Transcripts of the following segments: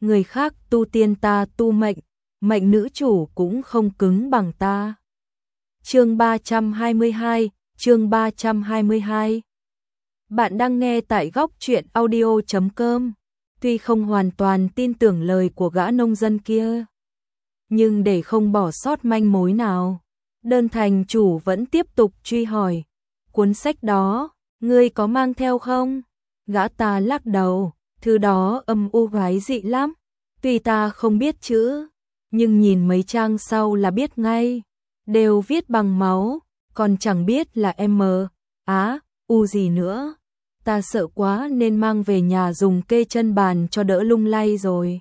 người khác tu tiên ta tu mệnh, mệnh nữ chủ cũng không cứng bằng ta. Chương 322, chương 322. Bạn đang nghe tại góc truyện audio.com. Tuy không hoàn toàn tin tưởng lời của gã nông dân kia, nhưng để không bỏ sót manh mối nào, đơn thành chủ vẫn tiếp tục truy hỏi. Cuốn sách đó, ngươi có mang theo không? Gã ta lắc đầu, thứ đó âm u quái dị lắm. Tuy ta không biết chữ, nhưng nhìn mấy trang sau là biết ngay. Đều viết bằng máu, còn chẳng biết là M, Á, U gì nữa. Ta sợ quá nên mang về nhà dùng kê chân bàn cho đỡ lung lay rồi.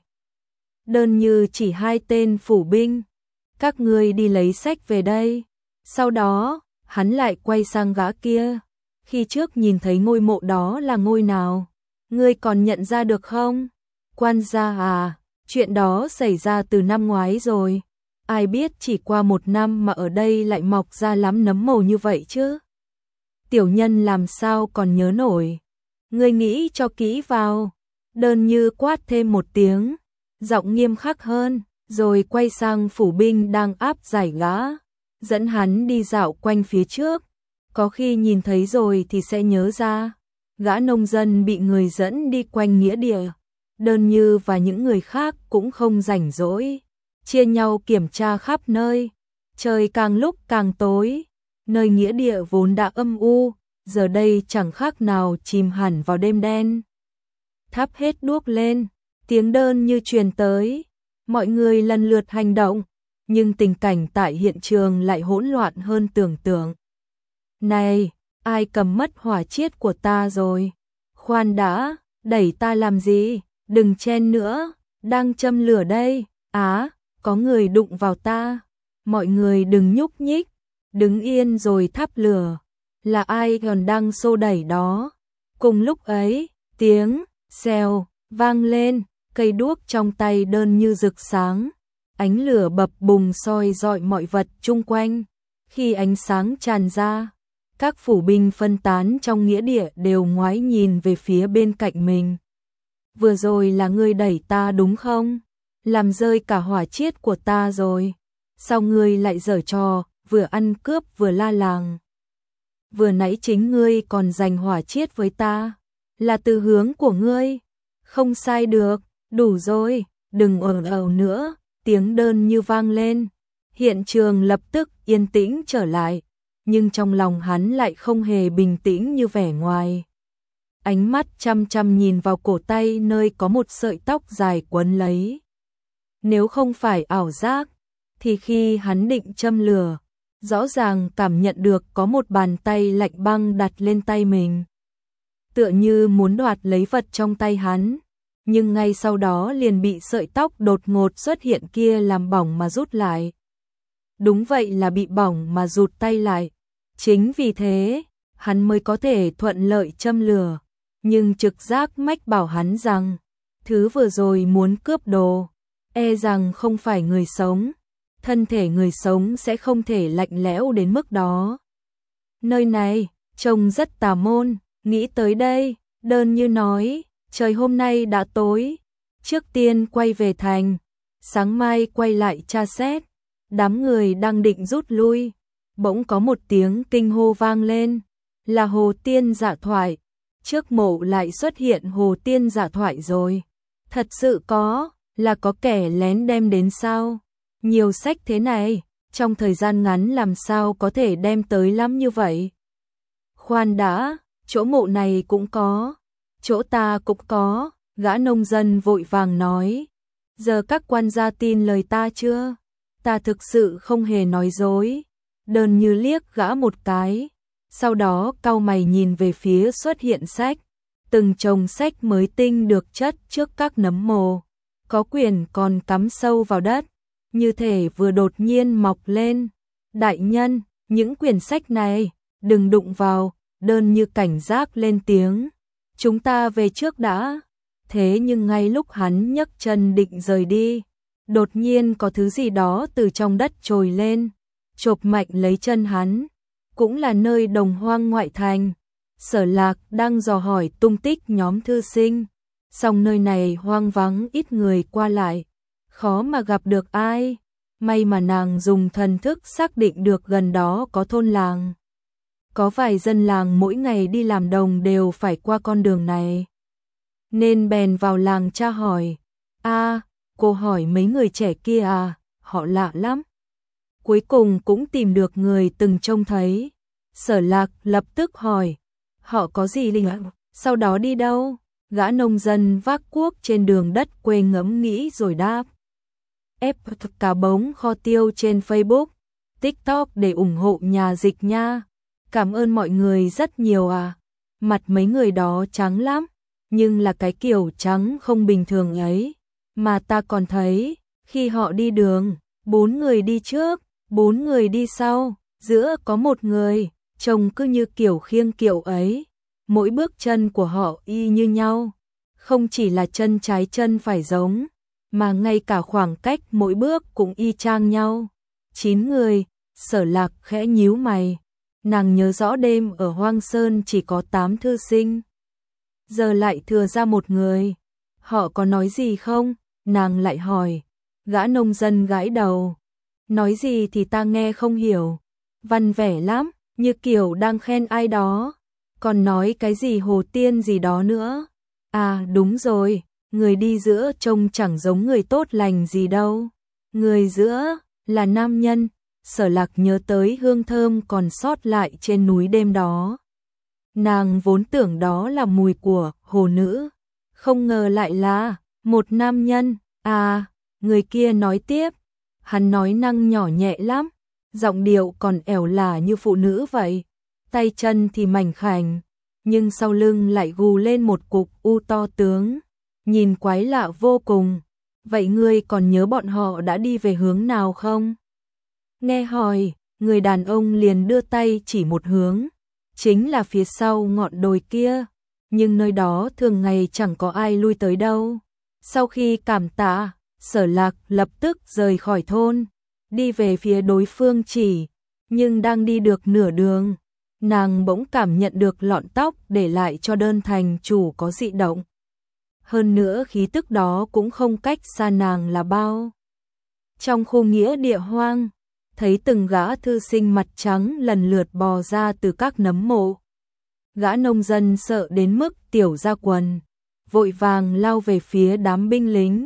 Đơn như chỉ 2 tên phủ binh. Các ngươi đi lấy sách về đây. Sau đó, hắn lại quay sang gã kia. Khi trước nhìn thấy ngôi mộ đó là ngôi nào? Ngươi còn nhận ra được không? Quan gia à, chuyện đó xảy ra từ năm ngoái rồi. Ai biết chỉ qua 1 năm mà ở đây lại mọc ra lắm nấm mồ như vậy chứ? Tiểu nhân làm sao còn nhớ nổi. Ngươi nghĩ cho kỹ vào. Đơn như quát thêm một tiếng, giọng nghiêm khắc hơn, rồi quay sang phủ binh đang áp giải gã, dẫn hắn đi dạo quanh phía trước. Có khi nhìn thấy rồi thì sẽ nhớ ra. Gã nông dân bị người dẫn đi quanh nghĩa địa. Đơn như và những người khác cũng không rảnh rỗi, chia nhau kiểm tra khắp nơi. Trời càng lúc càng tối, nơi nghĩa địa vốn đã âm u, giờ đây chẳng khác nào chìm hẳn vào đêm đen. Thắp hết đuốc lên, tiếng đơn như truyền tới. Mọi người lần lượt hành động, nhưng tình cảnh tại hiện trường lại hỗn loạn hơn tưởng tượng. Này, ai cầm mất hỏa chiết của ta rồi? Khoan đã, đẩy ta làm gì? Đừng chen nữa, đang châm lửa đây. Á, có người đụng vào ta. Mọi người đừng nhúc nhích, đứng yên rồi thắp lửa. Là ai còn đang xô đẩy đó? Cùng lúc ấy, tiếng xèo vang lên, cây đuốc trong tay đơn như rực sáng. Ánh lửa bập bùng soi rọi mọi vật chung quanh. Khi ánh sáng tràn ra, các phủ binh phân tán trong nghĩa địa đều ngoái nhìn về phía bên cạnh mình. Vừa rồi là ngươi đẩy ta đúng không? Làm rơi cả hỏa chiết của ta rồi. Sao ngươi lại giở trò, vừa ăn cướp vừa la làng? Vừa nãy chính ngươi còn giành hỏa chiết với ta, là từ hướng của ngươi. Không sai được, đủ rồi, đừng ồn ào nữa. Tiếng đơn như vang lên. Hiện trường lập tức yên tĩnh trở lại, nhưng trong lòng hắn lại không hề bình tĩnh như vẻ ngoài. Ánh mắt chăm chăm nhìn vào cổ tay nơi có một sợi tóc dài quấn lấy. Nếu không phải ảo giác, thì khi hắn định châm lửa, rõ ràng cảm nhận được có một bàn tay lạnh băng đặt lên tay mình. Tựa như muốn đoạt lấy vật trong tay hắn, nhưng ngay sau đó liền bị sợi tóc đột ngột xuất hiện kia làm bỏng mà rút lại. Đúng vậy, là bị bỏng mà rụt tay lại. Chính vì thế, hắn mới có thể thuận lợi châm lửa. Nhưng trực giác mách bảo hắn rằng, thứ vừa rồi muốn cướp đồ, e rằng không phải người sống. Thân thể người sống sẽ không thể lạnh lẽo đến mức đó. Nơi này, trông rất tà môn. Nghĩ tới đây, đơn như nói, trời hôm nay đã tối. Trước tiên quay về thành, sáng mai quay lại tra xét. Đám người đang định rút lui, bỗng có một tiếng kinh hô vang lên. Là Hồ Tiên Dạ Thoại. Trước mộ lại xuất hiện Hồ Tiên Dạ Thoại rồi. Thật sự là có kẻ lén đem đến sao? Nhiều sách thế này, trong thời gian ngắn làm sao có thể đem tới lắm như vậy? Khoan đã, chỗ mộ này cũng có, chỗ ta cũng có. Gã nông dân vội vàng nói. Giờ các quan gia tin lời ta chưa? Ta thực sự không hề nói dối. Đơn như liếc gã một cái, sau đó cau mày nhìn về phía xuất hiện sách. Từng chồng sách mới tinh được chất trước các nấm mồ, có quyển còn cắm sâu vào đất, như thể vừa đột nhiên mọc lên. Đại nhân, những quyển sách này, đừng đụng vào. Đơn như cảnh giác lên tiếng. Chúng ta về trước đã. Thế nhưng ngay lúc hắn nhấc chân định rời đi, đột nhiên có thứ gì đó từ trong đất trồi lên, chộp mạnh lấy chân hắn. Cũng là nơi Đồng Hoang ngoại thành, Sở Lạc đang dò hỏi tung tích nhóm thư sinh. song nơi này hoang vắng ít người qua lại, khó mà gặp được ai. May mà nàng dùng thần thức xác định được gần đó có thôn làng. Có vài dân làng mỗi ngày đi làm đồng đều phải qua con đường này. Nên bèn vào làng tra hỏi. Cô hỏi mấy người trẻ kia à, họ lạ lắm. Cuối cùng cũng tìm được người từng trông thấy. Sở Lạc lập tức hỏi, họ có gì linh ạ? Sau đó đi đâu? Gã nông dân vác cuốc trên đường đất quê ngẫm nghĩ rồi đáp. Ép cá bống kho tiêu trên Facebook, TikTok để ủng hộ nhà dịch nha. Cảm ơn mọi người rất nhiều à. Mặt mấy người đó trắng lắm, nhưng là cái kiểu trắng không bình thường ấy. Mà ta còn thấy, khi họ đi đường, 4 người đi trước, 4 người đi sau, giữa có một người, trông cứ như kiểu khiêng kiệu ấy. Mỗi bước chân của họ y như nhau, không chỉ là chân trái chân phải giống, mà ngay cả khoảng cách mỗi bước cũng y chang nhau. 9 người, Sở Lạc khẽ nhíu mày. Nàng nhớ rõ đêm ở Hoang Sơn chỉ có 8 thư sinh. Giờ lại thừa ra một người. Họ có nói gì không? Nàng lại hỏi. Gã nông dân gãi đầu. Nói gì thì ta nghe không hiểu. Văn vẻ lắm, như kiểu đang khen ai đó. Còn nói cái gì hồ tiên gì đó nữa. À đúng rồi, người đi giữa trông chẳng giống người tốt lành gì đâu. Người giữa là nam nhân. Sở Lạc nhớ tới hương thơm còn sót lại trên núi đêm đó. Nàng vốn tưởng đó là mùi của hồ nữ, không ngờ lại là một nam nhân. À, người kia nói tiếp, hắn nói năng nhỏ nhẹ lắm, giọng điệu còn ẻo lả như phụ nữ vậy, tay chân thì mảnh khảnh, nhưng sau lưng lại gù lên một cục u to tướng, nhìn quái lạ vô cùng. Vậy ngươi còn nhớ bọn họ đã đi về hướng nào không? Nghe hỏi, người đàn ông liền đưa tay chỉ một hướng, chính là phía sau ngọn đồi kia, nhưng nơi đó thường ngày chẳng có ai lui tới đâu. Sau khi cảm tạ, Sở Lạc lập tức rời khỏi thôn, đi về phía đối phương chỉ, nhưng đang đi được nửa đường, nàng bỗng cảm nhận được lọn tóc để lại cho đơn thành chủ có dị động. Hơn nữa khí tức đó cũng không cách xa nàng là bao. Trong khu nghĩa địa hoang, thấy từng gã thư sinh mặt trắng lần lượt bò ra từ các nấm mộ. Gã nông dân sợ đến mức tiểu ra quần, vội vàng lao về phía đám binh lính.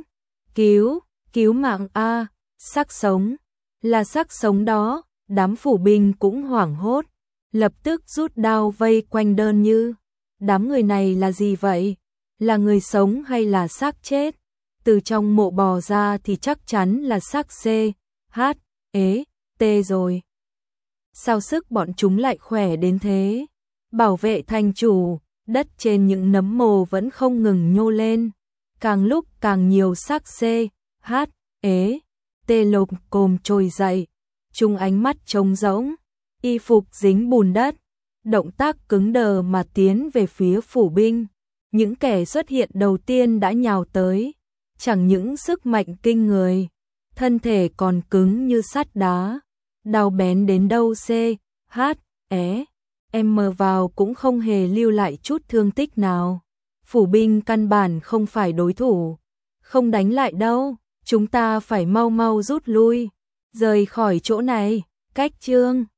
Cứu mạng a, xác sống, là xác sống đó. Đám phủ binh cũng hoảng hốt, lập tức rút đao vây quanh đơn như. Đám người này là gì vậy? Là người sống hay là xác chết? Từ trong mộ bò ra thì chắc chắn là xác T rồi. Sao sức bọn chúng lại khỏe đến thế? Bảo vệ thành chủ, đất trên những nấm mồ vẫn không ngừng nhô lên. Càng lúc càng nhiều xác lồm cồm trồi dậy. Chúng ánh mắt trống rỗng, y phục dính bùn đất. Động tác cứng đờ mà tiến về phía phủ binh. Những kẻ xuất hiện đầu tiên đã nhào tới. Chẳng những sức mạnh kinh người, thân thể còn cứng như sắt đá. Đau bén đến đâu em vào cũng không hề lưu lại chút thương tích nào. Phủ binh căn bản không phải đối thủ. Không đánh lại đâu, chúng ta phải mau mau rút lui, rời khỏi chỗ này. Cách chương